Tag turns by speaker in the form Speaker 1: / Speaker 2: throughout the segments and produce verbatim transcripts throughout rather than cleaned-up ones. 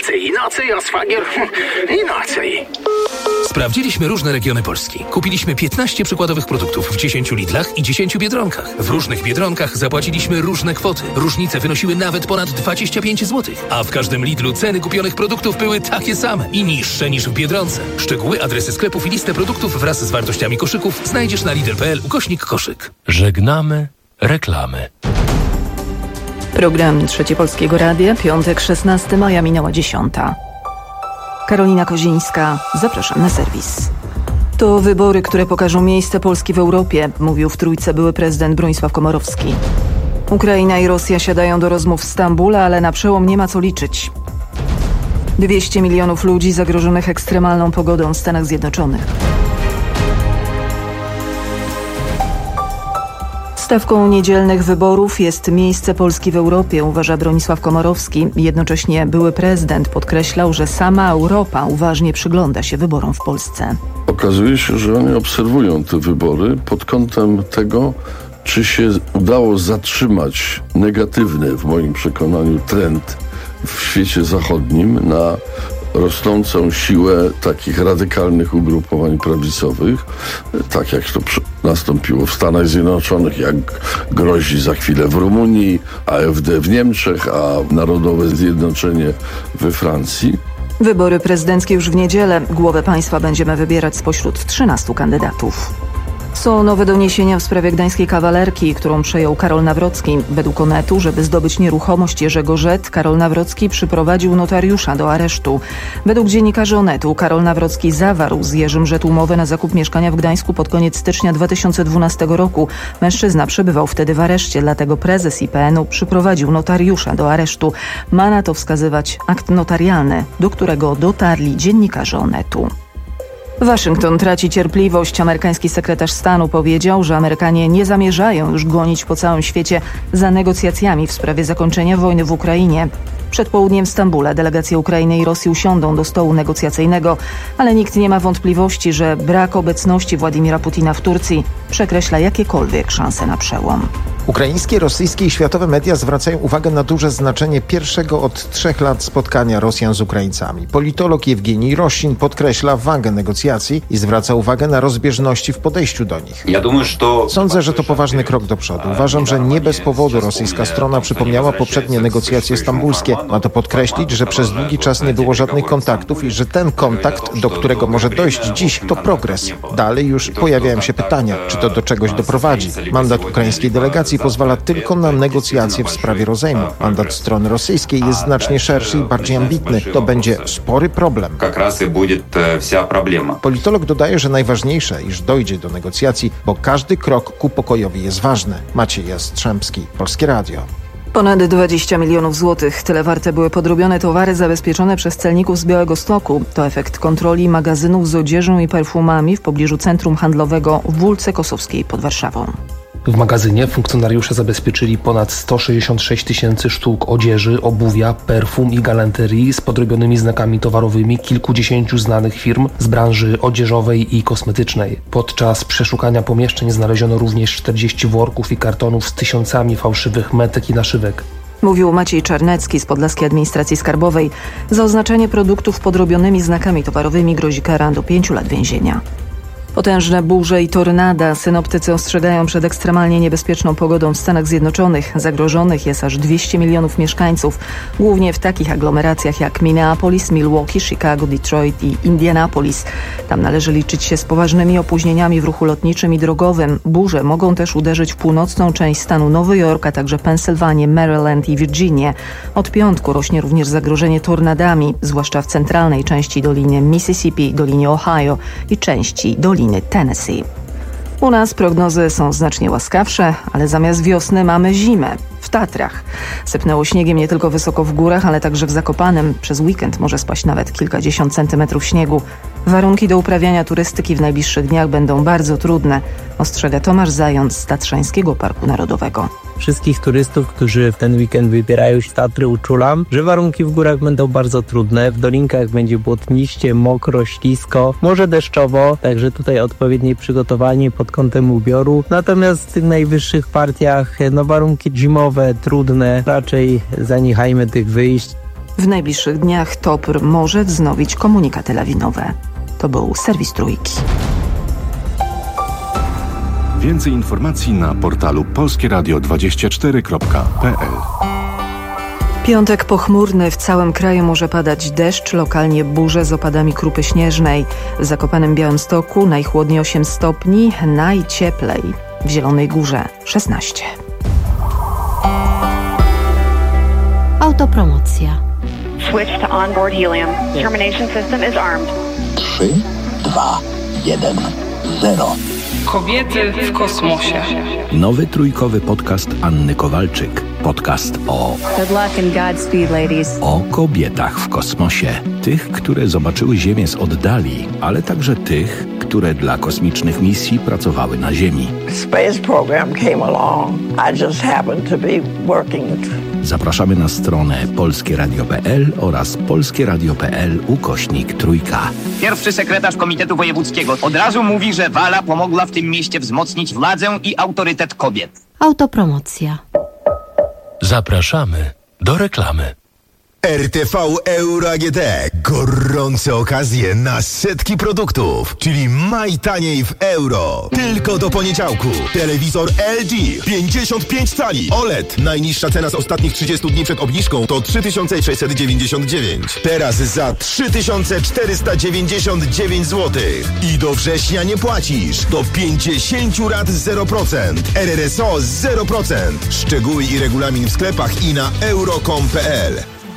Speaker 1: inaczej, inaczej, a szwagier inaczej.
Speaker 2: Sprawdziliśmy różne regiony Polski. Kupiliśmy piętnaście przykładowych produktów w dziesięciu Lidlach i dziesięciu Biedronkach. W różnych Biedronkach zapłaciliśmy różne kwoty. Różnice wynosiły nawet ponad dwadzieścia pięć złotych. A w każdym Lidlu ceny kupionych produktów były takie same i niższe niż w Biedronce. Szczegóły, adresy sklepów i listę produktów wraz z wartościami koszyków znajdziesz na lidl kropka p l ukośnik koszyk.
Speaker 3: Żegnamy reklamy.
Speaker 4: Program Trzecie Polskiego Radia, piątek, szesnastego maja, minęła dziesiąta. Karolina Kozińska, zapraszam na serwis. To wybory, które pokażą miejsce Polski w Europie, mówił w Trójce były prezydent Bronisław Komorowski. Ukraina i Rosja siadają do rozmów w Stambule, ale na przełom nie ma co liczyć. dwieście milionów ludzi zagrożonych ekstremalną pogodą w Stanach Zjednoczonych. Stawką niedzielnych wyborów jest miejsce Polski w Europie, uważa Bronisław Komorowski. Jednocześnie były prezydent podkreślał, że sama Europa uważnie przygląda się wyborom w Polsce.
Speaker 5: Okazuje się, że oni obserwują te wybory pod kątem tego, czy się udało zatrzymać negatywny, w moim przekonaniu, trend w świecie zachodnim na rosnącą siłę takich radykalnych ugrupowań prawicowych, tak jak to nastąpiło w Stanach Zjednoczonych, jak grozi za chwilę w Rumunii, A F D w Niemczech, a Narodowe Zjednoczenie we Francji.
Speaker 4: Wybory prezydenckie już w niedzielę. Głowę państwa będziemy wybierać spośród trzynastu kandydatów. Są nowe doniesienia w sprawie gdańskiej kawalerki, którą przejął Karol Nawrocki. Według Onetu, żeby zdobyć nieruchomość Jerzego Żet, Karol Nawrocki przyprowadził notariusza do aresztu. Według dziennikarzy Onetu Karol Nawrocki zawarł z Jerzym Żet umowę na zakup mieszkania w Gdańsku pod koniec stycznia dwa tysiące dwunastego roku. Mężczyzna przebywał wtedy w areszcie, dlatego prezes I P N u przyprowadził notariusza do aresztu. Ma na to wskazywać akt notarialny, do którego dotarli dziennikarze Onetu. Waszyngton traci cierpliwość. Amerykański sekretarz stanu powiedział, że Amerykanie nie zamierzają już gonić po całym świecie za negocjacjami w sprawie zakończenia wojny w Ukrainie. Przed południem w Stambule delegacje Ukrainy i Rosji usiądą do stołu negocjacyjnego, ale nikt nie ma wątpliwości, że brak obecności Władimira Putina w Turcji przekreśla jakiekolwiek szanse na przełom.
Speaker 6: Ukraińskie, rosyjskie i światowe media zwracają uwagę na duże znaczenie pierwszego od trzech lat spotkania Rosjan z Ukraińcami. Politolog Jewgenij Rosin podkreśla wagę negocjacji i zwraca uwagę na rozbieżności w podejściu do nich. Sądzę, że to poważny krok do przodu. Uważam, że nie bez powodu rosyjska strona przypomniała poprzednie negocjacje stambulskie. Ma to podkreślić, że przez długi czas nie było żadnych kontaktów i że ten kontakt, do którego może dojść dziś, to progres. Dalej już pojawiają się pytania, czy to do czegoś doprowadzi. Mandat ukraińskiej delegacji pozwala tylko na negocjacje w sprawie rozejmu. Mandat strony rosyjskiej jest znacznie szerszy i bardziej ambitny. To będzie spory problem. Politolog dodaje, że najważniejsze, iż dojdzie do negocjacji, bo każdy krok ku pokojowi jest ważny. Maciej Jastrzębski, Polskie Radio.
Speaker 4: Ponad dwadzieścia milionów złotych. Tyle warte były podrobione towary zabezpieczone przez celników z Białegostoku. To efekt kontroli magazynów z odzieżą i perfumami w pobliżu centrum handlowego w Wólce Kosowskiej pod Warszawą.
Speaker 7: W magazynie funkcjonariusze zabezpieczyli ponad sto sześćdziesiąt sześć tysięcy sztuk odzieży, obuwia, perfum i galanterii z podrobionymi znakami towarowymi kilkudziesięciu znanych firm z branży odzieżowej i kosmetycznej. Podczas przeszukania pomieszczeń znaleziono również czterdzieści worków i kartonów z tysiącami fałszywych metek i naszywek.
Speaker 4: Mówił Maciej Czarnecki z Podlaskiej Administracji Skarbowej. Za oznaczenie produktów podrobionymi znakami towarowymi grozi kara do pięciu lat więzienia. Potężne burze i tornada. Synoptycy ostrzegają przed ekstremalnie niebezpieczną pogodą w Stanach Zjednoczonych. Zagrożonych jest aż dwieście milionów mieszkańców, głównie w takich aglomeracjach jak Minneapolis, Milwaukee, Chicago, Detroit i Indianapolis. Tam należy liczyć się z poważnymi opóźnieniami w ruchu lotniczym i drogowym. Burze mogą też uderzyć w północną część stanu Nowy Jork, a także Pensylwanię, Maryland i Virginię. Od piątku rośnie również zagrożenie tornadami, zwłaszcza w centralnej części Doliny Mississippi, Dolinie Ohio i części Doliny Tennessee. U nas prognozy są znacznie łaskawsze, ale zamiast wiosny mamy zimę. W Tatrach. Sypnęło śniegiem nie tylko wysoko w górach, ale także w Zakopanem. Przez weekend może spaść nawet kilkadziesiąt centymetrów śniegu. Warunki do uprawiania turystyki w najbliższych dniach będą bardzo trudne, ostrzega Tomasz Zając z Tatrzańskiego Parku Narodowego.
Speaker 8: Wszystkich turystów, którzy w ten weekend wybierają się w Tatry, uczulam, że warunki w górach będą bardzo trudne. W dolinkach będzie błotniście, mokro, ślisko, może deszczowo, także tutaj odpowiednie przygotowanie pod kątem ubioru. Natomiast w tych najwyższych partiach no warunki zimowe, trudne, raczej zaniechajmy tych wyjść.
Speaker 4: W najbliższych dniach T O P R może wznowić komunikaty lawinowe. To był serwis Trójki.
Speaker 9: Więcej informacji na portalu polskie radio dwadzieścia cztery kropka p l.
Speaker 4: Piątek pochmurny, w całym kraju może padać deszcz, lokalnie burze z opadami krupy śnieżnej. W Zakopanem Białymstoku najchłodniej osiem stopni, najcieplej w Zielonej Górze szesnaście.
Speaker 10: Autopromocja.
Speaker 11: Switch to onboard helium. Termination system is armed.
Speaker 12: trzy, dwa, jeden, zero.
Speaker 13: Kobiety w kosmosie.
Speaker 12: Nowy trójkowy podcast Anny Kowalczyk. Podcast o...
Speaker 11: Good luck and Godspeed, ladies.
Speaker 12: O kobietach w kosmosie. Tych, które zobaczyły Ziemię z oddali, ale także tych, które dla kosmicznych misji pracowały na Ziemi.
Speaker 14: Space program came along. I just happened to be working.
Speaker 12: Zapraszamy na stronę polskie radio kropka p l oraz polskie radio kropka p l ukośnik trójka.
Speaker 15: Pierwszy sekretarz Komitetu Wojewódzkiego od razu mówi, że Wala pomogła w tym mieście wzmocnić władzę i autorytet kobiet.
Speaker 10: Autopromocja.
Speaker 3: Zapraszamy do reklamy.
Speaker 16: R T V Euro A G D. Gorące okazje na setki produktów, czyli maj taniej w euro. Tylko do poniedziałku. Telewizor L G pięćdziesiąt pięć cali O L E D. Najniższa cena z ostatnich trzydziestu dni przed obniżką to trzy tysiące sześćset dziewięćdziesiąt dziewięć. Teraz za trzy tysiące czterysta dziewięćdziesiąt dziewięć złotych. I do września nie płacisz. Do pięćdziesiąt rat zero procent. R R S O zero procent. Szczegóły i regulamin w sklepach i na euro kropka com kropka p l.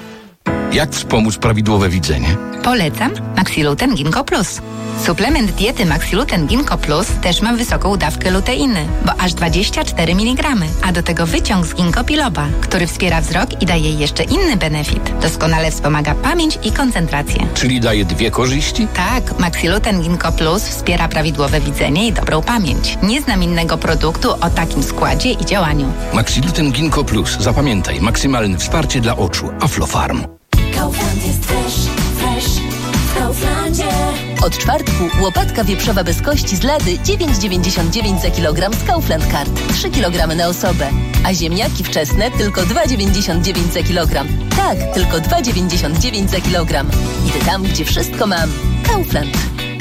Speaker 17: Jak wspomóc prawidłowe widzenie?
Speaker 18: Polecam Maxiluten Ginkgo Plus. Suplement diety Maxiluten Ginkgo Plus też ma wysoką dawkę luteiny, bo aż dwadzieścia cztery miligramy, a do tego wyciąg z ginkgo biloba, który wspiera wzrok i daje jeszcze inny benefit. Doskonale wspomaga pamięć i koncentrację.
Speaker 17: Czyli daje dwie korzyści?
Speaker 18: Tak, Maxiluten Ginkgo Plus wspiera prawidłowe widzenie i dobrą pamięć. Nie znam innego produktu o takim składzie i działaniu.
Speaker 17: Maxiluten Ginkgo Plus. Zapamiętaj, maksymalne wsparcie dla oczu. Aflofarm.
Speaker 19: Kaufland jest fresh, fresh w Kauflandzie.
Speaker 20: Od czwartku łopatka wieprzowa bez kości z lady dziewięć dziewięćdziesiąt dziewięć za kilogram z Kaufland Card. trzy kilogramy na osobę. A ziemniaki wczesne tylko dwa dziewięćdziesiąt dziewięć za kilogram. Tak, tylko dwa dziewięćdziesiąt dziewięć za kilogram. Idę tam, gdzie wszystko mam. Kaufland.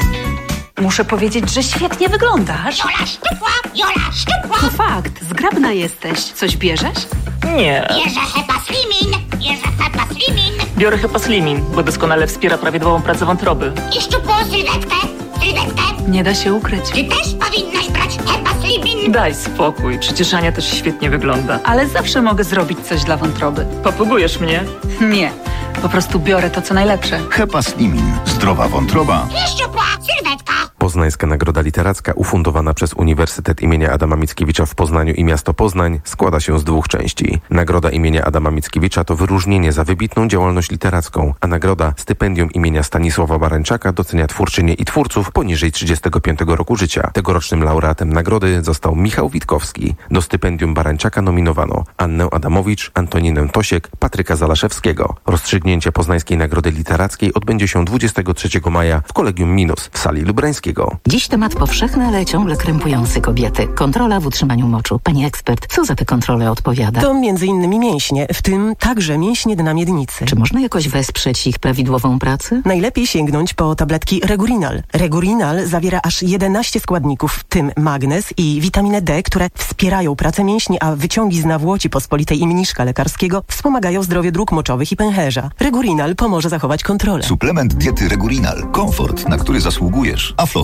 Speaker 21: Muszę powiedzieć, że świetnie wyglądasz.
Speaker 22: Jola szczupła, Jola szczupła.
Speaker 21: To fakt, zgrabna jesteś. Coś bierzesz?
Speaker 22: Nie. Bierze Hepaslimin, bierze Hepaslimin.
Speaker 23: Biorę Hepaslimin, bo doskonale wspiera prawidłową pracę wątroby.
Speaker 22: I szczupłą sylwetkę, sylwetkę.
Speaker 21: Nie da się ukryć.
Speaker 22: Ty też powinnaś brać Hepaslimin.
Speaker 23: Daj spokój, przecież Ania też świetnie wygląda.
Speaker 21: Ale zawsze mogę zrobić coś dla wątroby.
Speaker 23: Popugujesz mnie?
Speaker 21: Nie, po prostu biorę to, co najlepsze.
Speaker 24: Hepaslimin. Zdrowa wątroba.
Speaker 22: I szczupła sylwetka.
Speaker 25: Poznańska Nagroda Literacka ufundowana przez Uniwersytet imienia Adama Mickiewicza w Poznaniu i miasto Poznań składa się z dwóch części. Nagroda imienia Adama Mickiewicza to wyróżnienie za wybitną działalność literacką, a nagroda stypendium imienia Stanisława Barańczaka docenia twórczynie i twórców poniżej trzydziestego piątego roku życia. Tegorocznym laureatem nagrody został Michał Witkowski. Do stypendium Barańczaka nominowano Annę Adamowicz, Antoninę Tosiek, Patryka Zalaszewskiego. Rozstrzygnięcie Poznańskiej Nagrody Literackiej odbędzie się dwudziestego trzeciego maja w Kolegium Minus w sali Lubrańskiego.
Speaker 26: Dziś temat powszechny, ale ciągle krępujący kobiety. Kontrola w utrzymaniu moczu. Pani ekspert, co za te kontrole odpowiada?
Speaker 27: To między innymi mięśnie, w tym także mięśnie dna miednicy.
Speaker 26: Czy można jakoś wesprzeć ich prawidłową pracę?
Speaker 27: Najlepiej sięgnąć po tabletki Regurinal. Regurinal zawiera aż jedenaście składników, w tym magnez i witaminę D, które wspierają pracę mięśni, a wyciągi z nawłoci pospolitej i mniszka lekarskiego wspomagają zdrowie dróg moczowych i pęcherza. Regurinal pomoże zachować kontrolę.
Speaker 24: Suplement diety Regurinal. Komfort, na który zasługujesz. Aflofarm.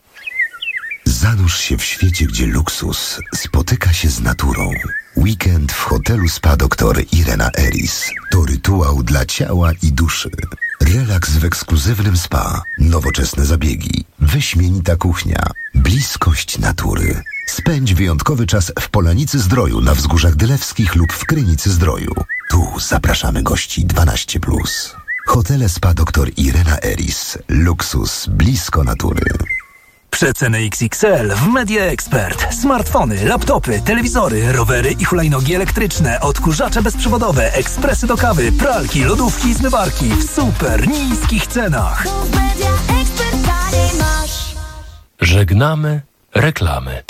Speaker 28: Zanurz się w świecie, gdzie luksus spotyka się z naturą. Weekend w hotelu Spa doktor Irena Eris to rytuał dla ciała i duszy. Relaks w ekskluzywnym spa, nowoczesne zabiegi, wyśmienita kuchnia, bliskość natury. Spędź wyjątkowy czas w Polanicy Zdroju na Wzgórzach Dylewskich lub w Krynicy Zdroju. Tu zapraszamy gości dwanaście plus. Hotele Spa doktor Irena Eris. Luksus blisko natury.
Speaker 29: Przeceny X X L w Media Expert. Smartfony, laptopy, telewizory, rowery i hulajnogi elektryczne, odkurzacze bezprzewodowe, ekspresy do kawy, pralki, lodówki i zmywarki w super niskich cenach.
Speaker 3: Żegnamy reklamy.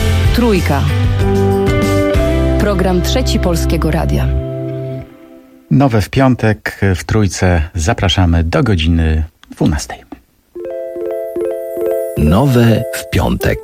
Speaker 30: Trójka. Program Trzeci Polskiego Radia.
Speaker 1: Nowe w piątek w Trójce. Zapraszamy do godziny dwunastej.
Speaker 12: Nowe w piątek.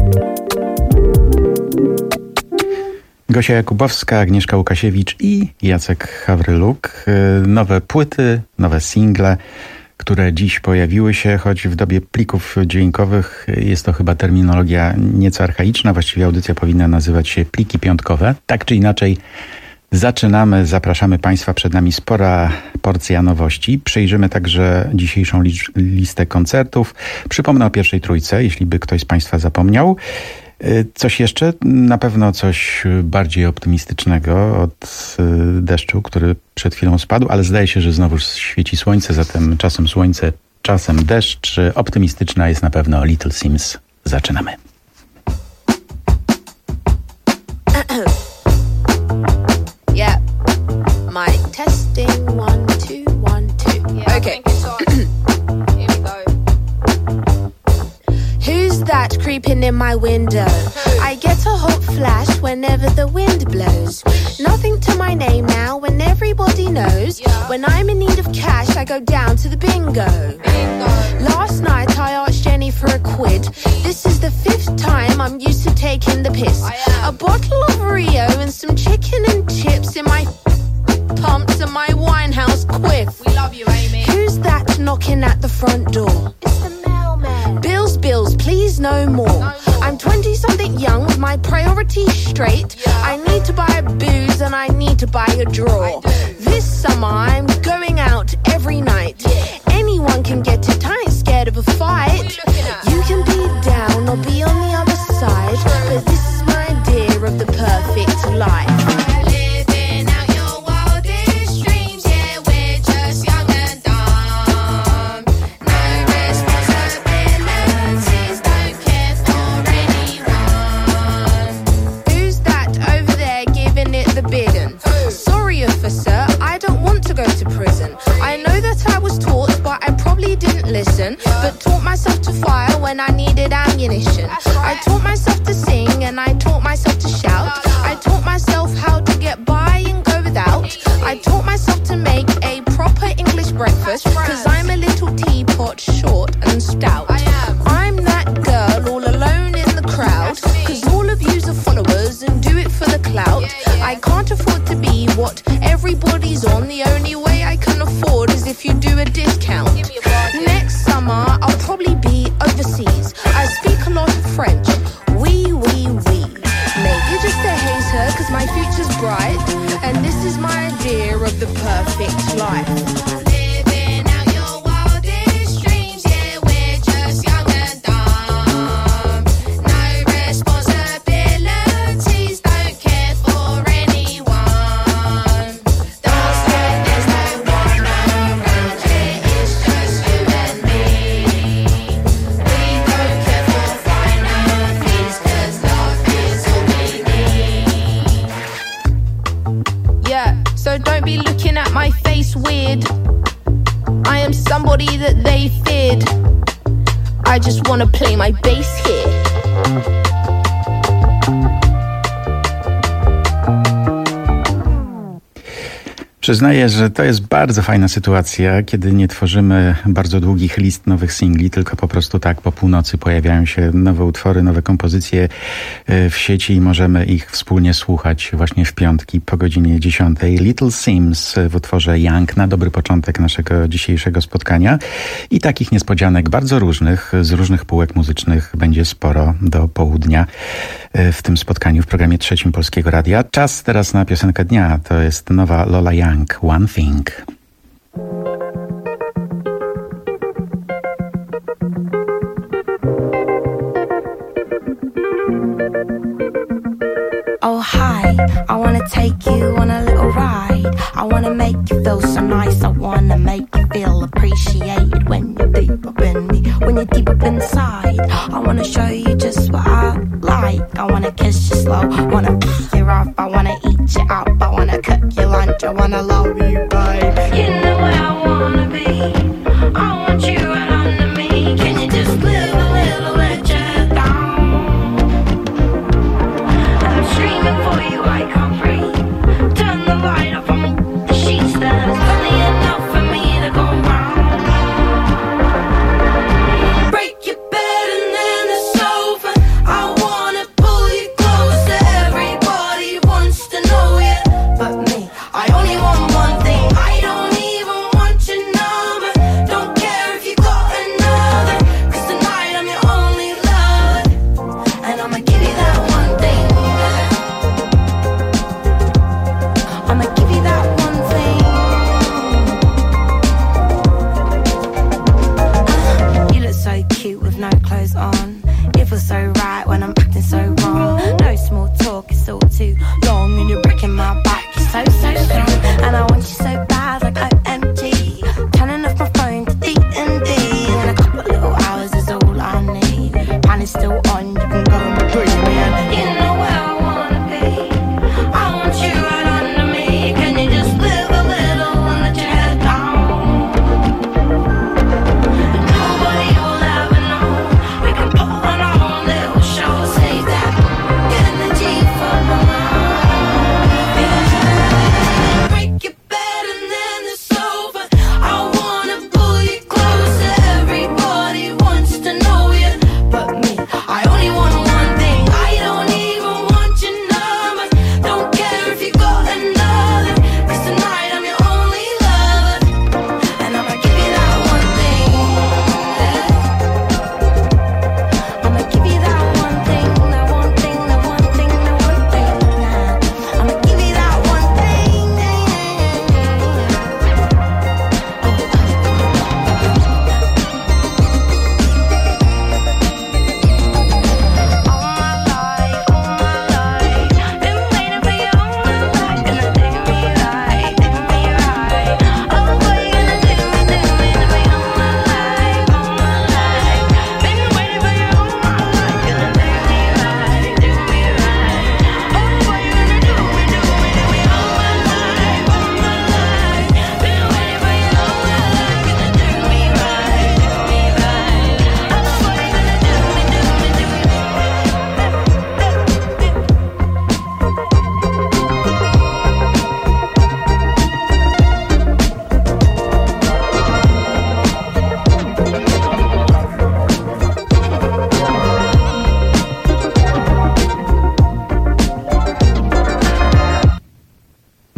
Speaker 1: Gosia Jakubowska, Agnieszka Łukasiewicz i Jacek Hawryluk. Nowe płyty, nowe single, które dziś pojawiły się, choć w dobie plików dźwiękowych jest to chyba terminologia nieco archaiczna. Właściwie audycja powinna nazywać się pliki piątkowe. Tak czy inaczej zaczynamy, zapraszamy Państwa, przed nami spora porcja nowości. Przejrzymy także dzisiejszą listę koncertów. Przypomnę o pierwszej trójce, jeśli by ktoś z Państwa zapomniał. Coś jeszcze? Na pewno coś bardziej optymistycznego od deszczu, który przed chwilą spadł, ale zdaje się, że znowu świeci słońce, zatem czasem słońce, czasem deszcz. Optymistyczna jest na pewno Little Sims. Zaczynamy.
Speaker 2: Yeah. Mic testing, one, two, one, two. Yeah, okay. Here we go. Who's that creeping in my window? I get a hot flash whenever the wind blows. Nothing to my name now when everybody knows. When I'm in need of cash, I go down to the bingo. Last night I asked Jenny for a quid. This is the fifth time I'm used to taking the piss. A bottle of Rio and some chicken and chips in my pumps and my Winehouse quiff. We love you, Amy. Who's that knocking at the front door? It's the mailman. Bills, bills, please no more. No more. I'm twenty-something young with my priorities straight. Yeah. I need to buy a booze and I need to buy a draw. This summer I'm going out every night. Yeah. Anyone can get it, I ain't scared of a fight. You can be down or be on the other side, but this is my idea of the perfect life. Listen, but taught myself to fire when I needed ammunition. I taught myself to sing and I taught myself to shout. I taught myself how to get by and go without. I taught myself to make a proper English breakfast, cause I'm a little teapot, short and stout. I'm that girl all alone in the crowd, cause all of you's are followers and do it for the clout. I can't afford to be what everybody's on. The only way I can afford is if you do a discount. Next summer I'll probably be overseas. I speak a lot of French. Oui, oui, oui. Mate, you're just a hater cause my future's bright, and this is my idea of the perfect life. My face weird. I am somebody that they feared. I just wanna play my bass here.
Speaker 1: Przyznaję, że to jest bardzo fajna sytuacja, kiedy nie tworzymy bardzo długich list nowych singli, tylko po prostu tak po północy pojawiają się nowe utwory, nowe kompozycje w sieci i możemy ich wspólnie słuchać właśnie w piątki po godzinie dziesiątej. Little Sims w utworze Young na dobry początek naszego dzisiejszego spotkania. I takich niespodzianek bardzo różnych, z różnych półek muzycznych będzie sporo do południa w tym spotkaniu w programie trzecim Polskiego Radia. Czas teraz na piosenkę dnia. To jest nowa Lola Young. One Thing.
Speaker 4: Oh hi, I wanna take you on a little ride. I wanna make you feel so nice. I wanna make you feel appreciated when you're deep up in me, when you're deep up inside. I wanna show you just what I like. I wanna kiss you slow, wanna pick you up. I wanna eat you up, I wanna cook your lunch. I wanna love you, babe. You know where I wanna be. I want you right under me. Can you just live a little let you down? I'm screaming for you, I can't breathe. Turn the light off on the sheets.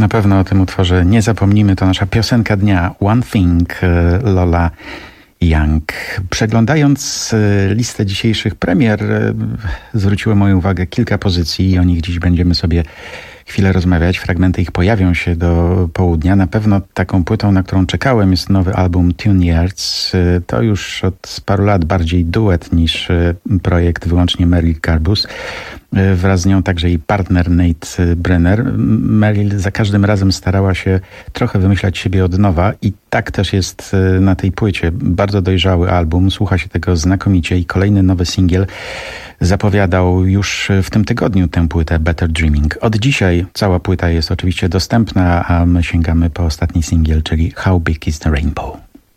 Speaker 1: Na pewno o tym utworze nie zapomnimy. To nasza piosenka dnia One Thing, Lola Young. Przeglądając listę dzisiejszych premier, zwróciło moją uwagę kilka pozycji i o nich dziś będziemy sobie chwilę rozmawiać. Fragmenty ich pojawią się do południa. Na pewno taką płytą, na którą czekałem, jest nowy album Tune Yards. To już od paru lat bardziej duet niż projekt wyłącznie Meryl Garbus. Wraz z nią także jej partner Nate Brenner. Meryl za każdym razem starała się trochę wymyślać siebie od nowa i tak też jest na tej płycie. Bardzo dojrzały album, słucha się tego znakomicie i kolejny nowy singiel zapowiadał już w tym tygodniu tę płytę Better Dreaming. Od dzisiaj cała płyta jest oczywiście dostępna, a my sięgamy po ostatni singiel, czyli How Big is the Rainbow.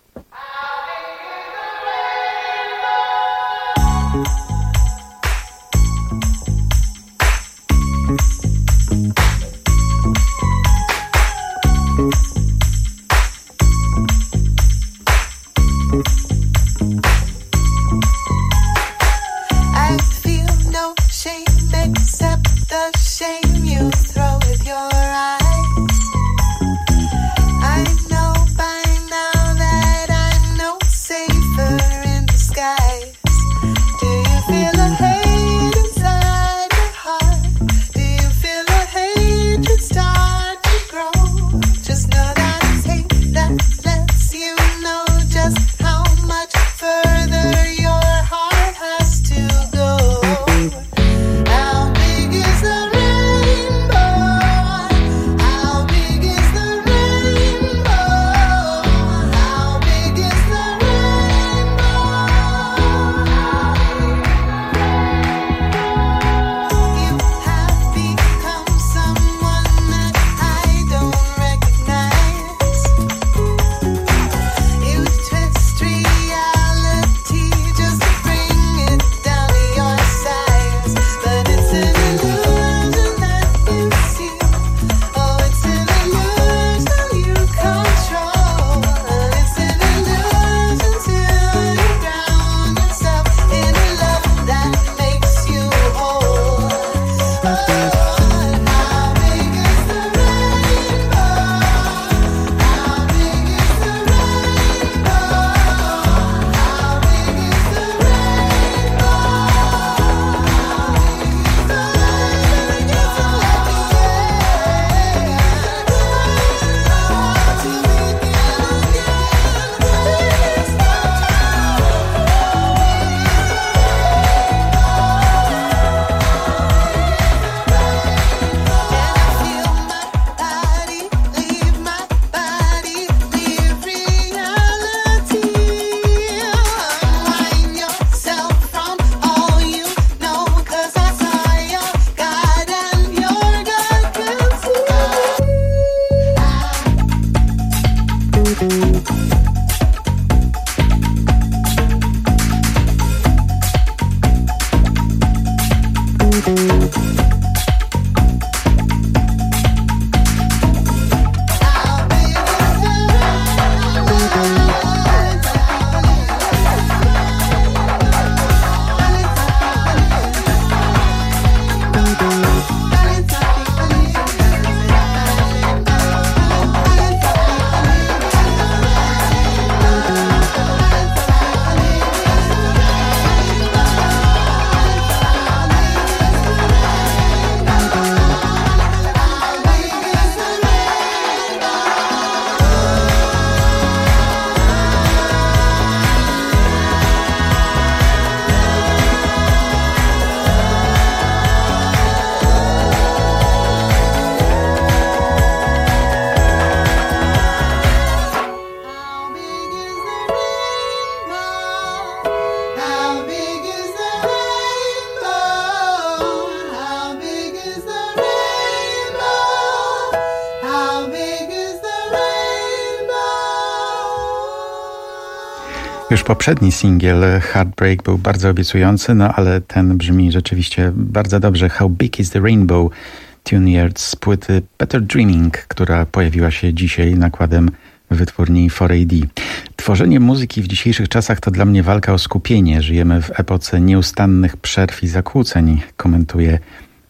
Speaker 1: Już poprzedni singiel Heartbreak był bardzo obiecujący, no ale ten brzmi rzeczywiście bardzo dobrze. How Big is the Rainbow, Tune Yards z płyty Better Dreaming, która pojawiła się dzisiaj nakładem wytwórni cztery A D. Tworzenie muzyki w dzisiejszych czasach to dla mnie walka o skupienie. Żyjemy w epoce nieustannych przerw i zakłóceń, komentuje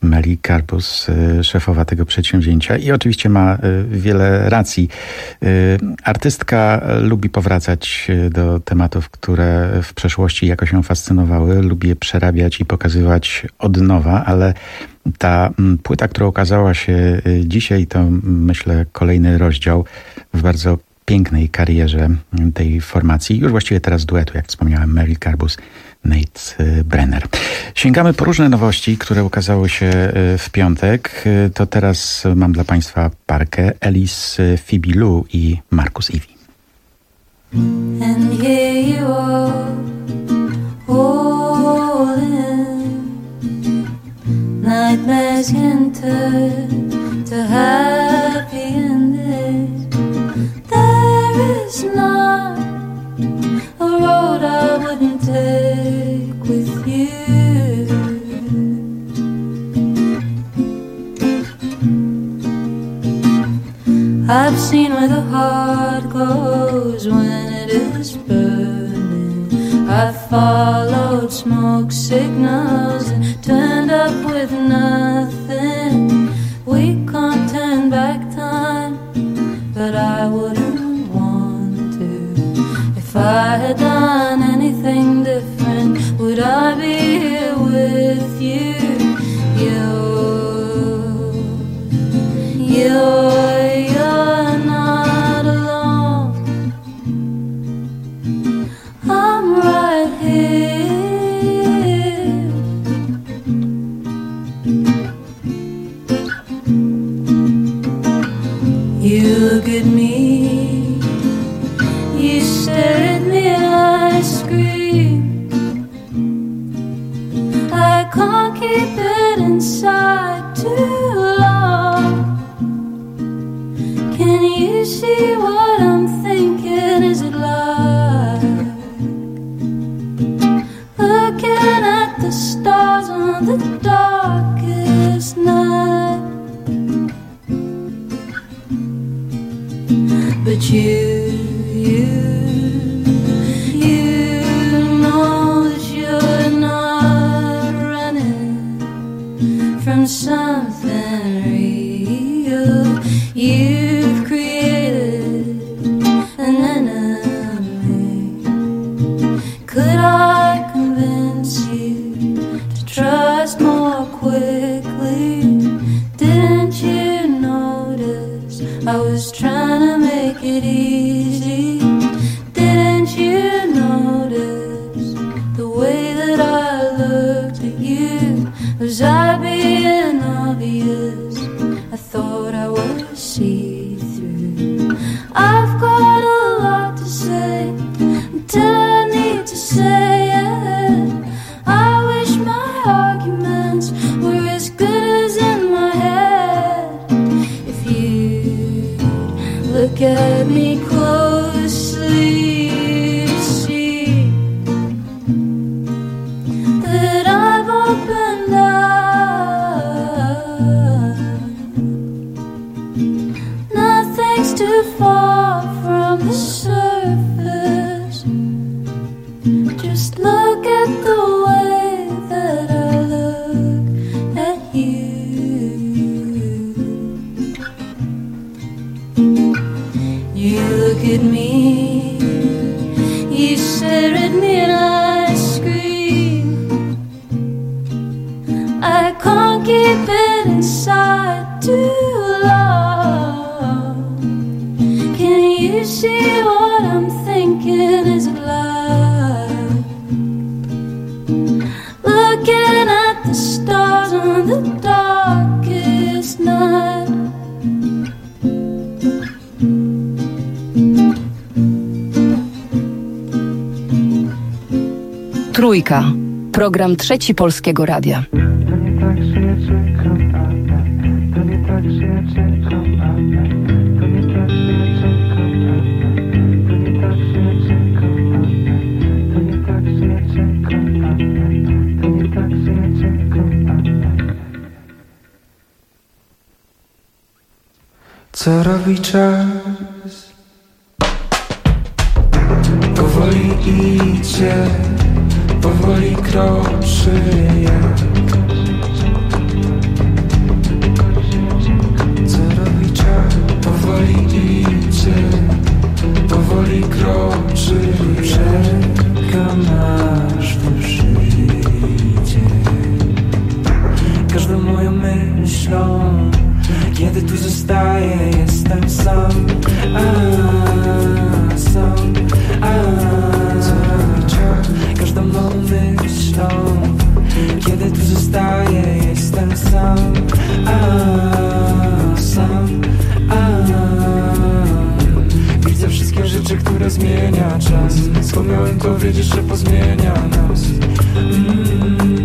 Speaker 1: Mary Karpus, szefowa tego przedsięwzięcia, i oczywiście ma wiele racji. Artystka lubi powracać do tematów, które w przeszłości jakoś ją fascynowały, lubi je przerabiać i pokazywać od nowa, ale ta płyta, która ukazała się dzisiaj, to myślę kolejny rozdział w bardzo pięknej karierze tej formacji, już właściwie teraz duetu, jak wspomniałem, Mary Karpus, Nate Brenner. Sięgamy po różne nowości, które ukazały się w piątek. To teraz mam dla Państwa parkę Alice, Phoebe Lou i Marcus Evi.
Speaker 5: And here you are, all in. Nightmares can turn to happy endings. There is not a road I wouldn't take with you. I've seen where the heart goes when it is burning. I've followed smoke signals and turned up with nothing. We can't turn back time, but I wouldn't want to. If I had done anything different, would I be here with you? You're, you're, you're not alone. I'm right here. You look at me, you stare at me and I scream. I can't keep it inside too long. Can you see what I'm thinking? Is it like looking at the stars on the darkest night? But you, you, you know that you're not running from something real. You've created an enemy. Could I convince you to trust more quickly? Didn't you notice I was trying to make it easy? Didn't you notice the way that I looked at you? Was I being obvious? I thought I was see-through. I've got a lot to say until I need to say it. I wish my arguments were as good as in my head. If you look at me closely, you see that I've opened up. Nothing's too far from the surface. Just look at the way that I look at you. You look at me, you stare at me and I scream. I can't keep it inside too long. Can you see what I'm thinking? Is it like looking at the stars on the darkest night?
Speaker 6: Trójka. Program Trzeci Polskiego Radia.
Speaker 7: Co robi czas? Powoli idzie, powoli kroczy jak powoli idzie, powoli kroczy. Czekam aż tu przyjdzie. Każdą moją myślą, kiedy tu zostaję, jestem sam. A, sam, a, każdą moją myślą, kiedy tu zostaję, jestem sam. A, sam, a, widzę wszystkie rzeczy, które zmienia czas. Skąd miałem to wiedzieć, że pozmienia nas? Mm.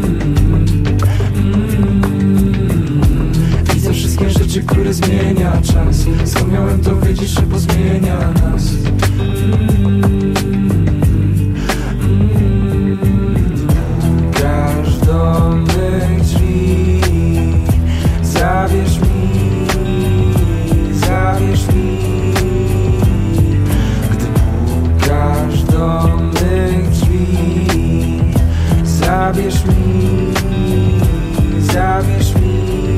Speaker 7: Wszystkie rzeczy, które zmienia czas. Skąd miałem to wiedzieć, że pozmienia nas? Mm, mm, każdą mych drzwi zabierz mi, zabierz mi. Gdy pukasz do mych drzwi, zabierz mi, zabierz mi.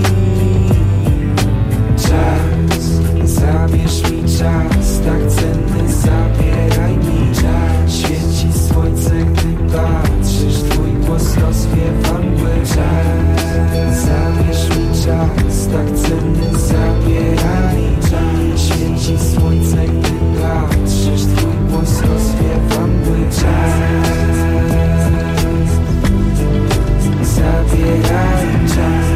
Speaker 7: Czas, zabierz mi czas, tak cenny, zabieraj mi czas. Świeci słońce, gdy patrzysz, twój głos rozwiewa mgły. Czas, zabierz mi czas, tak cenny, zabieraj mi czas. Świeci słońce, gdy patrzysz, twój głos rozwiewa mgły. Czas, zabieraj mi czas.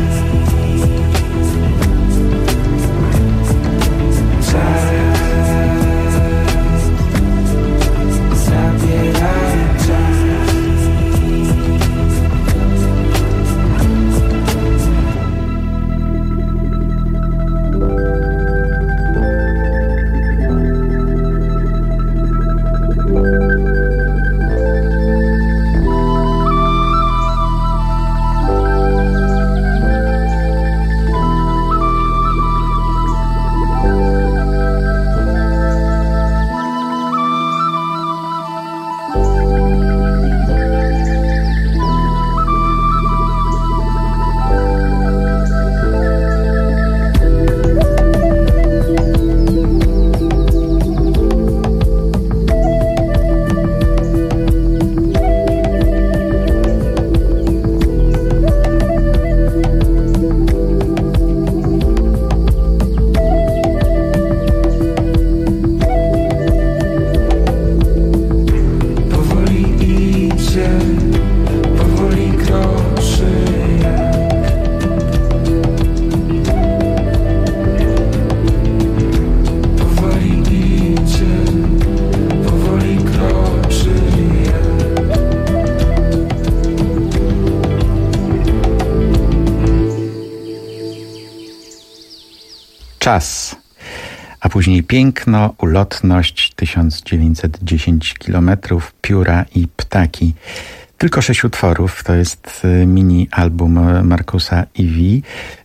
Speaker 1: Czas, a później piękno, ulotność, tysiąc dziewięćset dziesięć kilometrów, pióra i ptaki. Tylko sześć utworów, to jest mini album Markusa Iwi,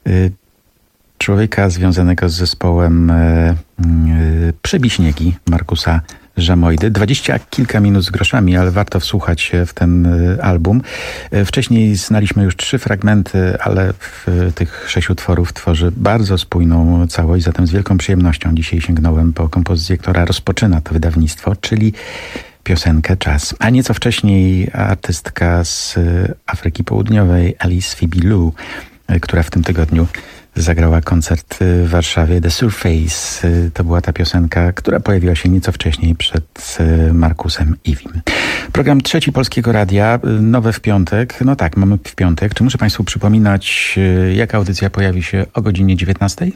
Speaker 1: człowieka związanego z zespołem Przebiśniegi Markusa Żamojdy. Dwadzieścia kilka minut z groszami, ale warto wsłuchać się w ten album. Wcześniej znaliśmy już trzy fragmenty, ale w tych sześć utworów tworzy bardzo spójną całość, zatem z wielką przyjemnością dzisiaj sięgnąłem po kompozycję, która rozpoczyna to wydawnictwo, czyli piosenkę Czas. A nieco wcześniej artystka z Afryki Południowej, Alice Phoebe Lou, która w tym tygodniu zagrała koncert w Warszawie. The Surface to była ta piosenka, która pojawiła się nieco wcześniej przed Markusem Iwim. Program Trzeci Polskiego Radia, nowe w piątek. No tak, mamy w piątek. Czy muszę Państwu przypominać, jaka audycja pojawi się o godzinie dziewiętnastej?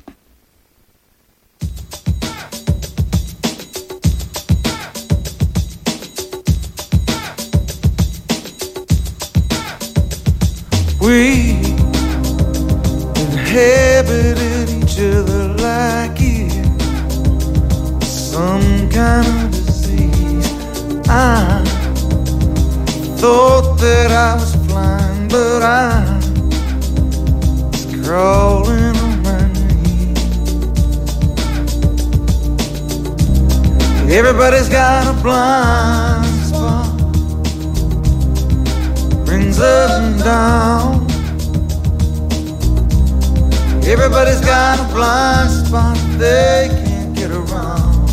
Speaker 7: We inhabited each other like it, some kind of disease. I thought that I was flying, but I was crawling on my knees. Everybody's got a blind spot, brings us down.
Speaker 8: Everybody's got a blind spot they can't get around.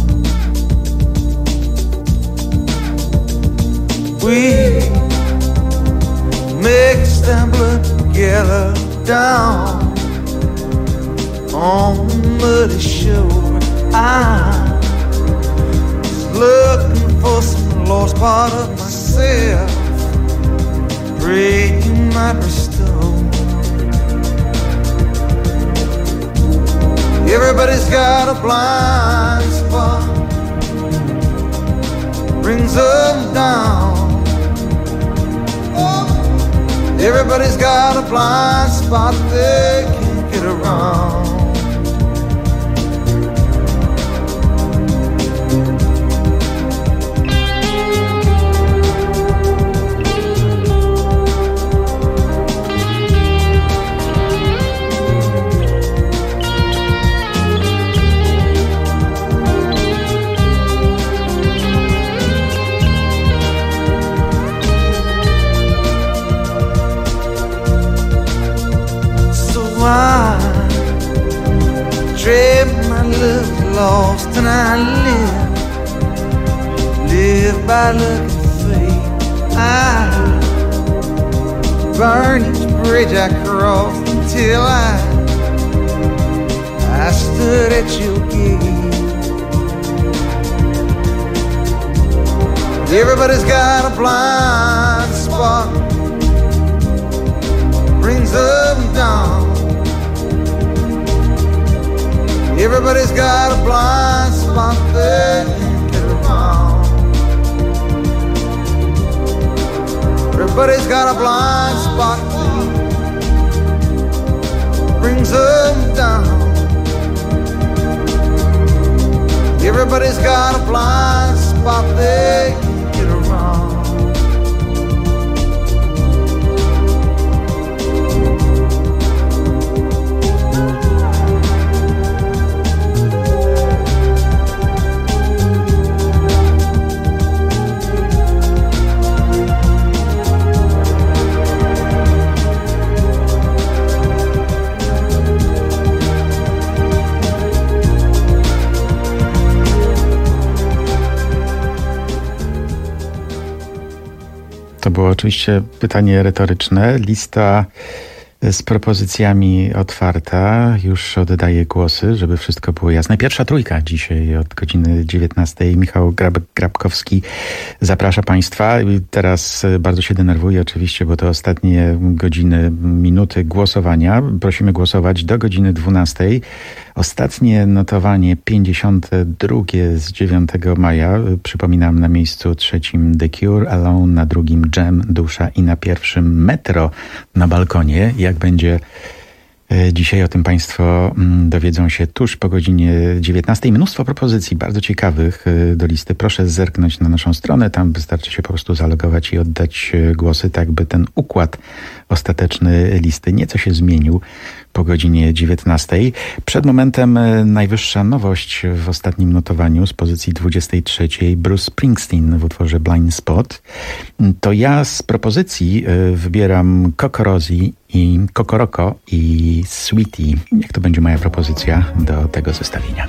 Speaker 8: We mix them blood together down on the muddy shore. I'm looking for some lost part of myself. Pray you might restore. Everybody's got a blind spot, brings them down. Everybody's got a blind spot they can't get around. I trade my love lost and I live, live by luck and fate. I burn each bridge I crossed until I, I stood at your gate. Everybody's got a blind spot, brings them down. Everybody's got a blind spot they can't get around. Everybody's got a blind spot that brings them down. Everybody's got a blind spot they can't get around.
Speaker 1: To było oczywiście pytanie retoryczne. Lista z propozycjami otwarta. Już oddaję głosy, żeby wszystko było jasne. Pierwsza trójka dzisiaj od godziny dziewiętnastej. Michał Grab-Grabkowski zaprasza Państwa. Teraz bardzo się denerwuję oczywiście, bo to ostatnie godziny, minuty głosowania. Prosimy głosować do godziny dwunastej. Ostatnie notowanie pięćdziesiąte drugie z dziewiątego maja. Przypominam, na miejscu trzecim The Cure, Alone, na drugim Jam, Dusza i na pierwszym Metro na balkonie. Jak będzie dzisiaj, o tym Państwo dowiedzą się tuż po godzinie dziewiętnastej. Mnóstwo propozycji bardzo ciekawych do listy. Proszę zerknąć na naszą stronę. Tam wystarczy się po prostu zalogować i oddać głosy, tak by ten układ ostateczny listy nieco się zmienił po godzinie dziewiętnastej. Przed momentem najwyższa nowość w ostatnim notowaniu z pozycji dwudziestej trzeciej. Bruce Springsteen w utworze Blind Spot. To ja z propozycji wybieram Kokorozi i Kokoroko i Sweetie. Niech to będzie moja propozycja do tego zestawienia.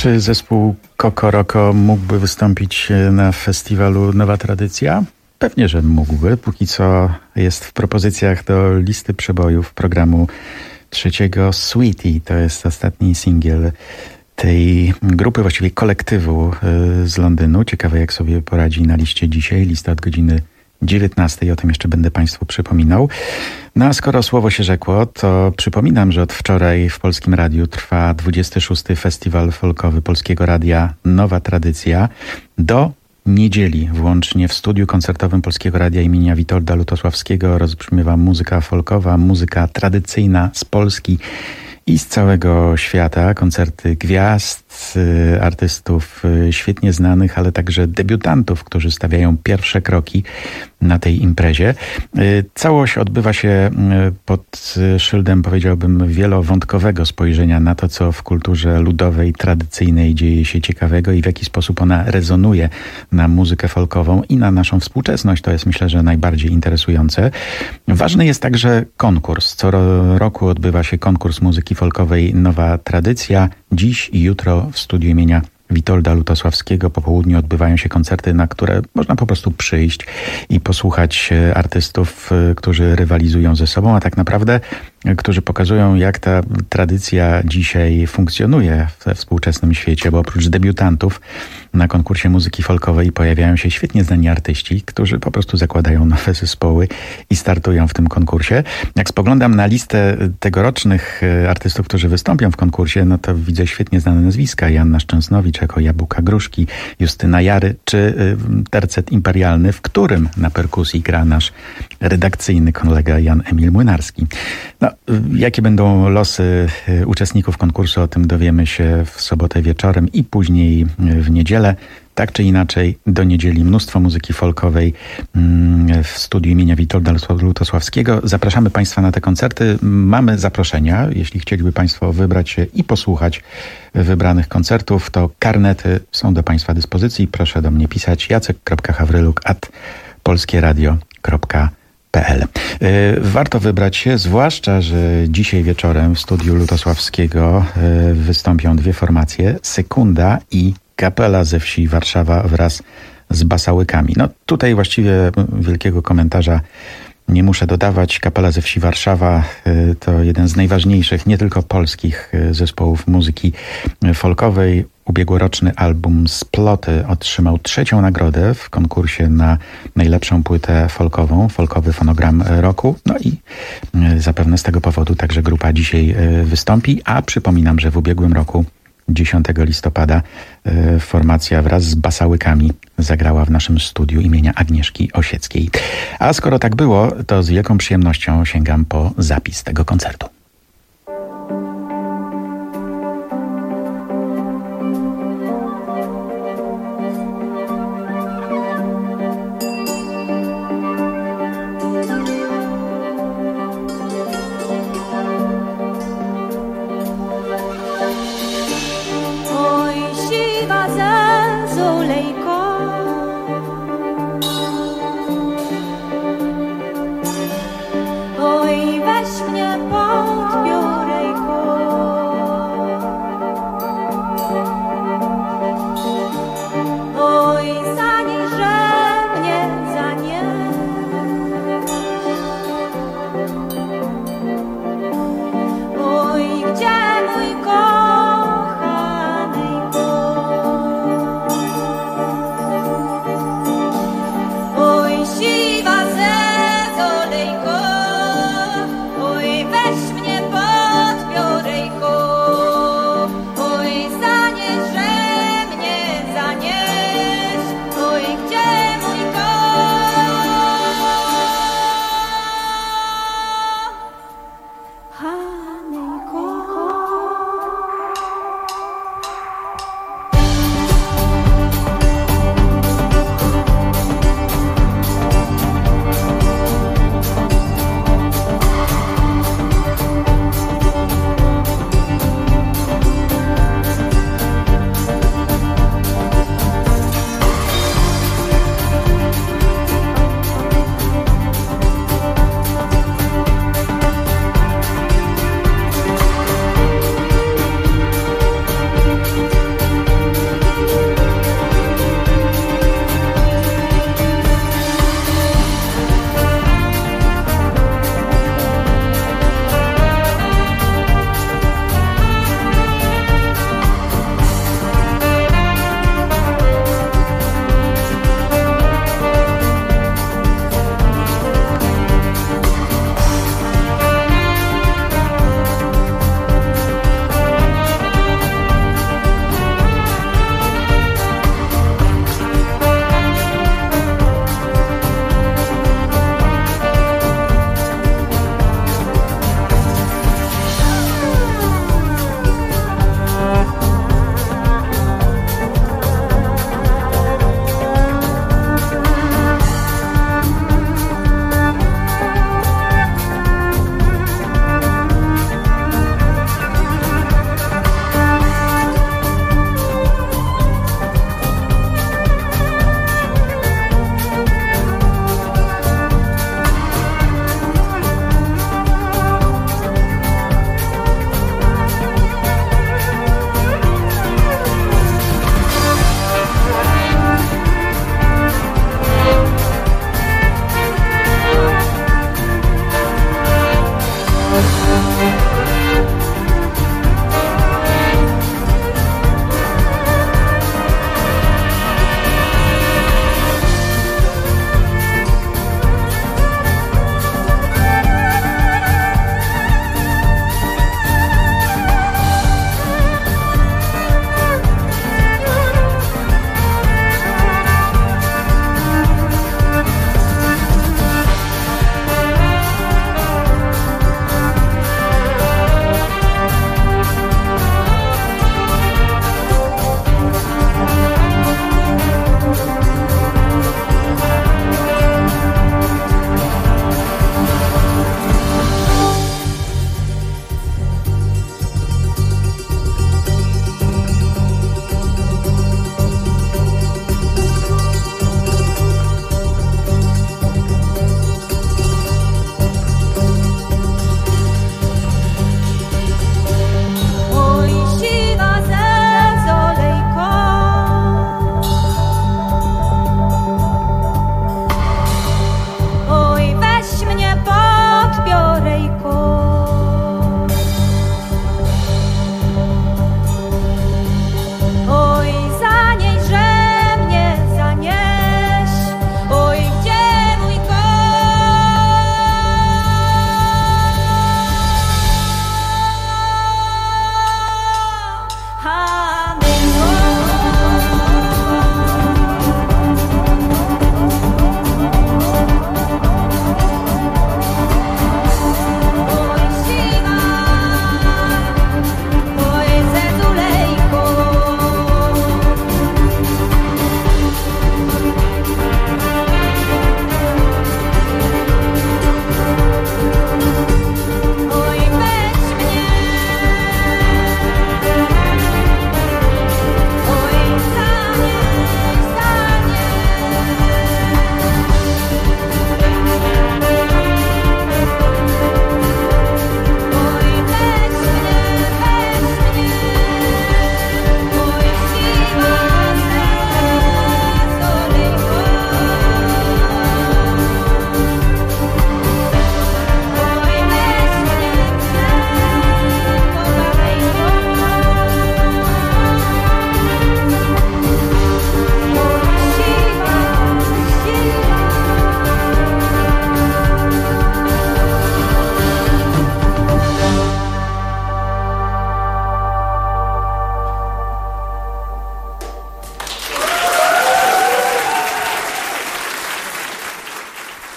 Speaker 1: Czy zespół Kokoroko mógłby wystąpić na festiwalu Nowa Tradycja? Pewnie, że mógłby. Póki co jest w propozycjach do listy przebojów programu trzeciego Sweetie. To jest ostatni singiel tej grupy, właściwie kolektywu z Londynu. Ciekawe, jak sobie poradzi na liście dzisiaj. Lista od godziny dziewiętnastej. O tym jeszcze będę Państwu przypominał. No a skoro słowo się rzekło, to przypominam, że od wczoraj w Polskim Radiu trwa dwudziesty szósty Festiwal Folkowy Polskiego Radia Nowa Tradycja. Do niedzieli włącznie w studiu koncertowym Polskiego Radia imienia Witolda Lutosławskiego rozbrzmiewa muzyka folkowa, muzyka tradycyjna z Polski i z całego świata. Koncerty gwiazd, artystów świetnie znanych, ale także debiutantów, którzy stawiają pierwsze kroki na tej imprezie. Całość odbywa się pod szyldem, powiedziałbym, wielowątkowego spojrzenia na to, co w kulturze ludowej, tradycyjnej dzieje się ciekawego i w jaki sposób ona rezonuje na muzykę folkową i na naszą współczesność. To jest, myślę, że najbardziej interesujące. Ważny jest także konkurs. Co roku odbywa się konkurs muzyki folkowej Nowa Tradycja. Dziś i jutro w studiu imienia Witolda Lutosławskiego po południu odbywają się koncerty, na które można po prostu przyjść i posłuchać artystów, którzy rywalizują ze sobą, a tak naprawdę którzy pokazują, jak ta tradycja dzisiaj funkcjonuje we współczesnym świecie, bo oprócz debiutantów na konkursie muzyki folkowej pojawiają się świetnie znani artyści, którzy po prostu zakładają nowe zespoły i startują w tym konkursie. Jak spoglądam na listę tegorocznych artystów, którzy wystąpią w konkursie, no to widzę świetnie znane nazwiska. Joanna Szczęsnowicz jako Jabłka Gruszki, Justyna Jary czy Tercet Imperialny, w którym na perkusji gra nasz redakcyjny kolega Jan Emil Młynarski. No, jakie będą losy uczestników konkursu, o tym dowiemy się w sobotę wieczorem i później w niedzielę. Tak czy inaczej, do niedzieli mnóstwo muzyki folkowej w studiu imienia Witolda Lutosławskiego. Zapraszamy Państwa na te koncerty. Mamy zaproszenia. Jeśli chcieliby Państwo wybrać się i posłuchać wybranych koncertów, to karnety są do Państwa dyspozycji. Proszę do mnie pisać jacek kropka hawryluk at polskieradio kropka p l. Warto wybrać się, zwłaszcza, że dzisiaj wieczorem w studiu Lutosławskiego wystąpią dwie formacje, Sekunda i Kapela ze wsi Warszawa wraz z basałykami. No tutaj właściwie wielkiego komentarza nie muszę dodawać. Kapela ze wsi Warszawa to jeden z najważniejszych, nie tylko polskich zespołów muzyki folkowej. Ubiegłoroczny album Sploty otrzymał trzecią nagrodę w konkursie na najlepszą płytę folkową, folkowy fonogram roku. No i zapewne z tego powodu także grupa dzisiaj wystąpi, a przypominam, że w ubiegłym roku dziesiątego listopada formacja wraz z basałykami zagrała w naszym studiu imienia Agnieszki Osieckiej. A skoro tak było, to z wielką przyjemnością sięgam po zapis tego koncertu.
Speaker 5: Oj, weź mnie po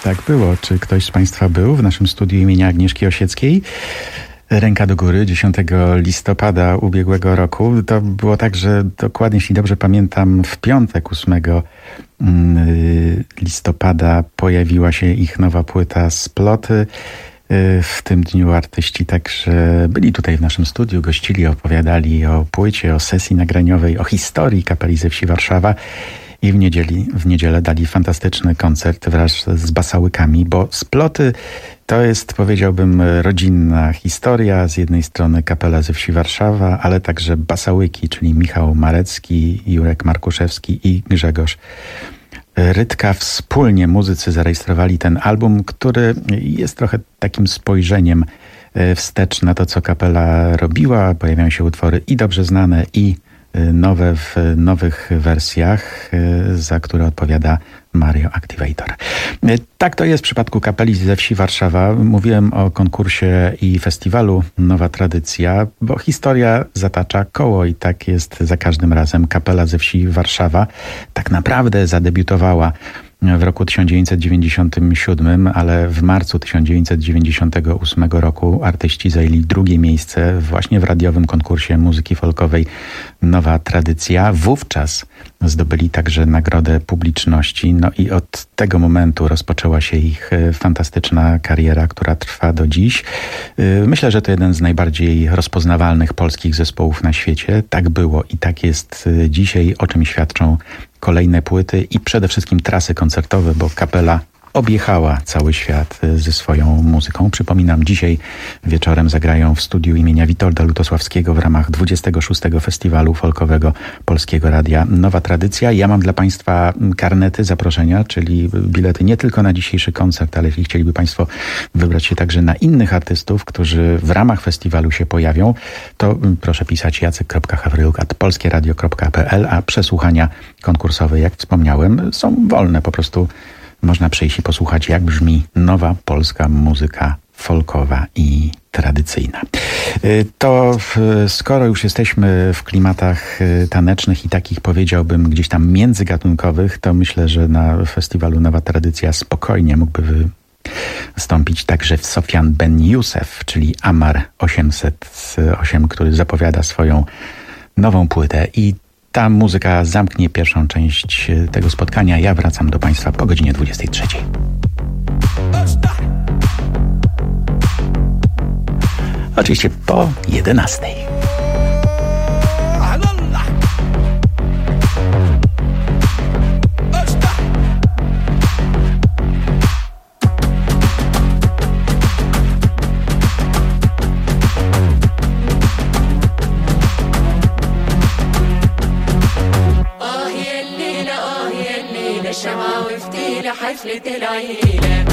Speaker 1: Tak było. Czy ktoś z Państwa był w naszym studiu imienia Agnieszki Osieckiej? Ręka do góry, dziesiątego listopada ubiegłego roku. To było tak, że dokładnie, jeśli dobrze pamiętam, w piątek ósmego listopada pojawiła się ich nowa płyta Sploty. W tym dniu artyści także byli tutaj w naszym studiu, gościli, opowiadali o płycie, o sesji nagraniowej, o historii Kapeli ze Wsi Warszawa. I w, niedzieli, w niedzielę dali fantastyczny koncert wraz z basałykami, bo Sploty to jest, powiedziałbym, rodzinna historia. Z jednej strony Kapela ze Wsi Warszawa, ale także basałyki, czyli Michał Marecki, Jurek Markuszewski i Grzegorz Rydka. Wspólnie muzycy zarejestrowali ten album, który jest trochę takim spojrzeniem wstecz na to, co kapela robiła. Pojawiają się utwory i dobrze znane, i nowe w nowych wersjach, za które odpowiada Mario Activator. Tak to jest w przypadku Kapeli ze Wsi Warszawa. Mówiłem o konkursie i festiwalu Nowa Tradycja, bo historia zatacza koło i tak jest za każdym razem. Kapela ze Wsi Warszawa tak naprawdę zadebiutowała w roku tysiąc dziewięćset dziewięćdziesiątym siódmym, ale w marcu tysiąc dziewięćset dziewięćdziesiątego ósmego roku artyści zajęli drugie miejsce właśnie w radiowym konkursie muzyki folkowej Nowa Tradycja. Wówczas zdobyli także nagrodę publiczności, no i od tego momentu rozpoczęła się ich fantastyczna kariera, która trwa do dziś. Myślę, że to jeden z najbardziej rozpoznawalnych polskich zespołów na świecie. Tak było i tak jest dzisiaj, o czym świadczą kolejne płyty i przede wszystkim trasy koncertowe, bo kapela objechała cały świat ze swoją muzyką. Przypominam, dzisiaj wieczorem zagrają w studiu imienia Witolda Lutosławskiego w ramach dwudziestego szóstego Festiwalu Folkowego Polskiego Radia Nowa Tradycja. Ja mam dla Państwa karnety zaproszenia, czyli bilety nie tylko na dzisiejszy koncert, ale jeśli chcieliby Państwo wybrać się także na innych artystów, którzy w ramach festiwalu się pojawią, to proszę pisać jacek kropka hawryluk at polskieradio kropka p l, a przesłuchania konkursowe, jak wspomniałem, są wolne. Po prostu można przyjść i posłuchać, jak brzmi nowa polska muzyka folkowa i tradycyjna. To skoro już jesteśmy w klimatach tanecznych i takich, powiedziałbym, gdzieś tam międzygatunkowych, to myślę, że na festiwalu Nowa Tradycja spokojnie mógłby wystąpić także Sofian Ben Youssef, czyli Amar osiemset osiem, który zapowiada swoją nową płytę i ta muzyka zamknie pierwszą część tego spotkania. Ja wracam do Państwa po godzinie dwudziestej trzeciej. Oczywiście po jedenastej.
Speaker 9: حفلة العيلة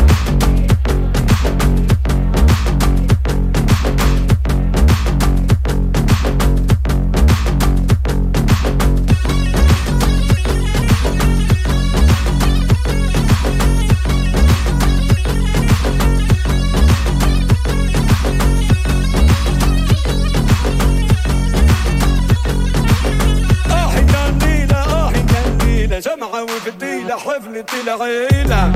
Speaker 9: جمعة وفتيلة حفلة العيلة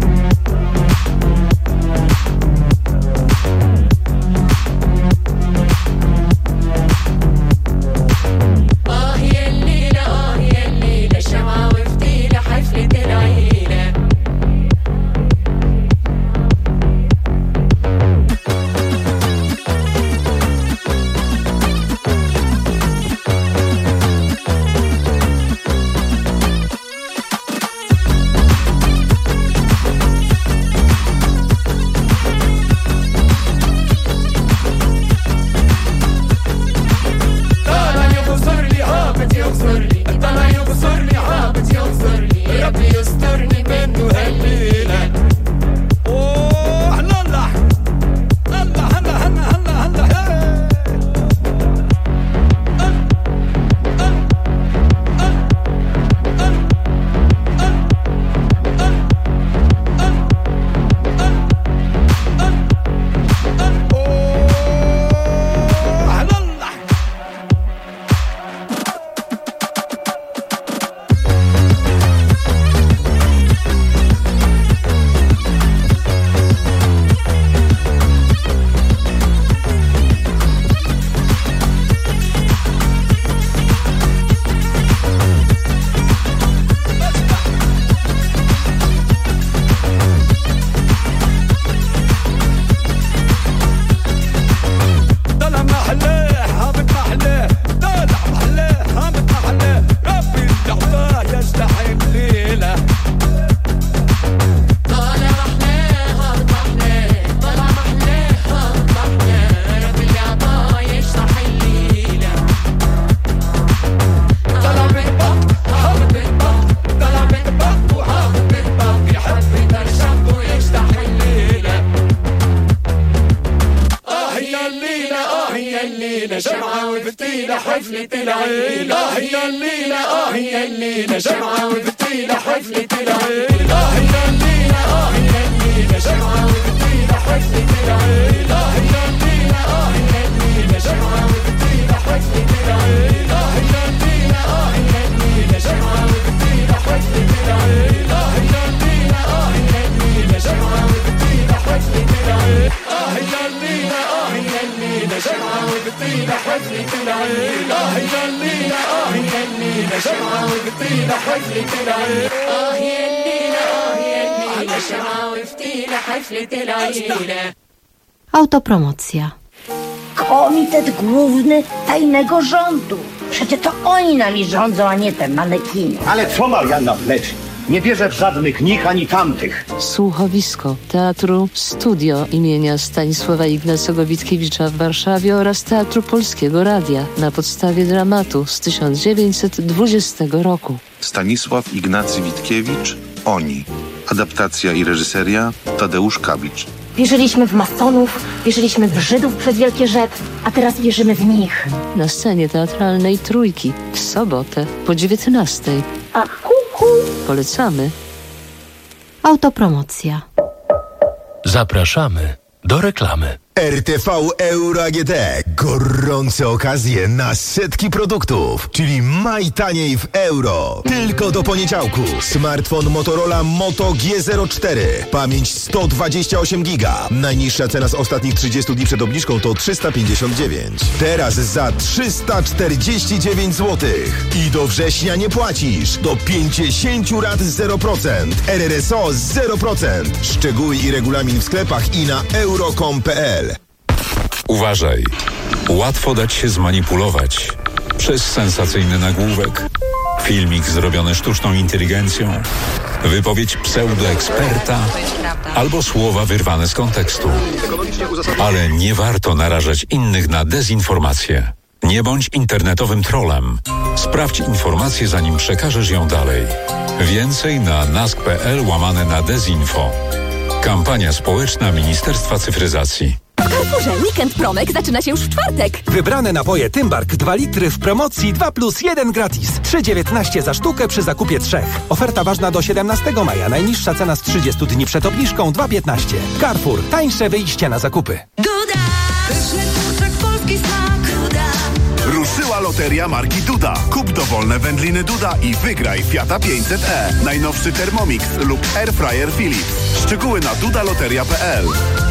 Speaker 9: آه يا الليلة آه يا الليلة جمعة وفتيلة حفلة العيلة جمعة وفتيلة حفلة العيلة آه هي الليلة آه هي الليلة جمعة وفتيلة حفلة العيلة آه هي الليلة آه هي الليلة جمعة وفتيلة حفلة العيلة آه هي الليلة آه هي الليلة جمعة وفتيلة حفلة العيلة آه هي الليلة آه هي الليلة جمعة وفتيلة حفلة العيلة آه هي الليلة آه هي الليلة جمعة وفتيلة حفلة العيلة آه هي الليلة آه هي الليلة جمعة وفتيلة حفلة العيلة آه هي الليلة آه هي الليلة جمعة وفتيلة حفلة العيلة آه هي الليلة آه هي الليلة جمعة وفتيلة حفلة العيلة.
Speaker 10: Autopromocja.
Speaker 22: Komitet Główny Tajnego Rządu. Przecież to oni nami rządzą, a nie te manekiny.
Speaker 11: Ale co Marianna wleczy? Nie wierzę w żadnych nich ani tamtych.
Speaker 13: Słuchowisko Teatru Studio imienia Stanisława Ignacego Witkiewicza w Warszawie oraz Teatru Polskiego Radia na podstawie dramatu z tysiąc dziewięćset dwudziestego roku.
Speaker 14: Stanisław Ignacy Witkiewicz, Oni. Adaptacja i reżyseria Tadeusz Kabicz.
Speaker 22: Wierzyliśmy w masonów, wierzyliśmy w Żydów przez wielkie rzet, a teraz wierzymy w nich.
Speaker 13: Na scenie teatralnej Trójki w sobotę po dziewiętnastej.
Speaker 22: A kuku.
Speaker 13: Polecamy.
Speaker 10: Autopromocja.
Speaker 3: Zapraszamy do reklamy.
Speaker 15: R T V Euro A G D. Gorące okazje na setki produktów, czyli maj taniej w euro. Tylko do poniedziałku. Smartfon Motorola Moto G zero cztery. Pamięć sto dwadzieścia osiem giga. Najniższa cena z ostatnich trzydziestu dni przed obniżką to trzysta pięćdziesiąt dziewięć. Teraz za trzysta czterdzieści dziewięć złotych. I do września nie płacisz. Do pięćdziesiąt rat zero procent. R R S O zero procent. Szczegóły i regulamin w sklepach i na euro kropka com kropka p l.
Speaker 16: Uważaj. Łatwo dać się zmanipulować przez sensacyjny nagłówek, filmik zrobiony sztuczną inteligencją, wypowiedź pseudoeksperta albo słowa wyrwane z kontekstu. Ale nie warto narażać innych na dezinformację. Nie bądź internetowym trollem. Sprawdź informację, zanim przekażesz ją dalej. Więcej na nask kropka p l łamane na dezinfo. Kampania społeczna Ministerstwa Cyfryzacji.
Speaker 17: W Carrefourze Weekend Promek zaczyna się już w czwartek.
Speaker 29: Wybrane napoje Tymbark dwa litry w promocji dwa plus jeden gratis. trzy dziewiętnaście za sztukę przy zakupie trzech. Oferta ważna do siedemnastego maja. Najniższa cena z trzydziestu dni przed obniżką dwa piętnaście. Carrefour. Tańsze wyjście na zakupy.
Speaker 18: Duda! Pyszny kurczak, polski smak. Duda!
Speaker 19: Ruszyła loteria marki Duda. Kup dowolne wędliny Duda i wygraj Fiata pięćset e. Najnowszy Thermomix lub Airfryer Philips. Szczegóły na dudaloteria kropka p l.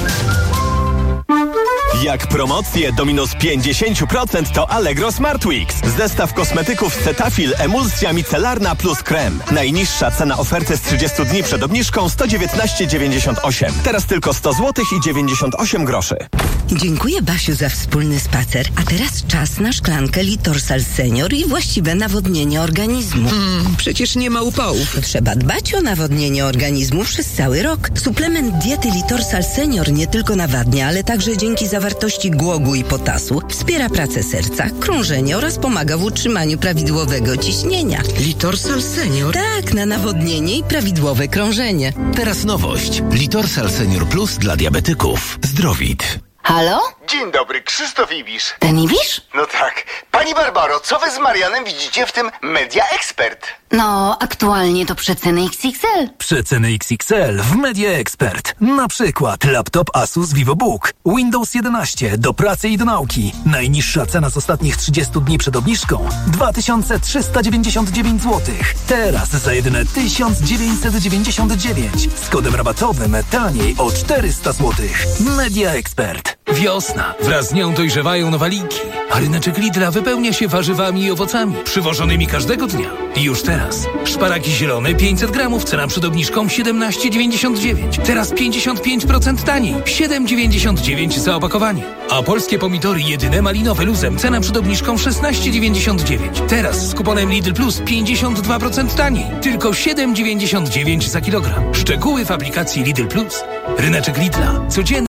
Speaker 30: Jak promocje do minus pięćdziesiąt procent to Allegro Smart Weeks. Zestaw kosmetyków Cetaphil Emulsja Micelarna plus krem. Najniższa cena oferty z trzydziestu dni przed obniżką sto dziewiętnaście dziewięćdziesiąt osiem. Teraz tylko sto złotych i dziewięćdziesiąt osiem groszy.
Speaker 31: Dziękuję, Basiu, za wspólny spacer. A teraz czas na szklankę Litorsal Senior i właściwe nawodnienie organizmu.
Speaker 32: Mm, przecież nie ma upałów.
Speaker 31: Trzeba dbać o nawodnienie organizmu przez cały rok. Suplement diety Litorsal Senior nie tylko nawadnia, ale także dzięki zawartości głogu i potasu wspiera pracę serca, krążenie oraz pomaga w utrzymaniu prawidłowego ciśnienia.
Speaker 32: Litorsal Senior?
Speaker 31: Tak, na nawodnienie i prawidłowe krążenie.
Speaker 15: Teraz nowość. Litorsal Senior Plus dla diabetyków. Zdrowit.
Speaker 33: Halo?
Speaker 34: Dzień dobry, Krzysztof Ibisz.
Speaker 33: Ten Ibisz?
Speaker 34: No tak. Pani Barbaro, co wy z Marianem widzicie w tym Media Expert?
Speaker 33: No, aktualnie to przeceny X X L.
Speaker 29: Przeceny X X L w Media Expert. Na przykład laptop Asus VivoBook, Windows jedenaście do pracy i do nauki. Najniższa cena z ostatnich trzydziestu dni przed obniżką dwa tysiące trzysta dziewięćdziesiąt dziewięć złotych. Teraz za jedyne tysiąc dziewięćset dziewięćdziesiąt dziewięć. Z kodem rabatowym taniej o czterysta złotych. Media Expert. Wiosna. Wraz z nią dojrzewają nowaliki, a ryneczek Lidla wypełnia się warzywami i owocami przywożonymi każdego dnia. I już teraz. Szparagi zielone pięćset gramów, cena przed obniżką siedemnaście dziewięćdziesiąt dziewięć. Teraz pięćdziesiąt pięć procent taniej. siedem dziewięćdziesiąt dziewięć za opakowanie. A polskie pomidory jedyne malinowe luzem, cena przed obniżką szesnaście dziewięćdziesiąt dziewięć. Teraz z kuponem Lidl Plus pięćdziesiąt dwa procent taniej. Tylko siedem dziewięćdziesiąt dziewięć za kilogram. Szczegóły w aplikacji Lidl Plus. Ryneczek Lidla. Codziennie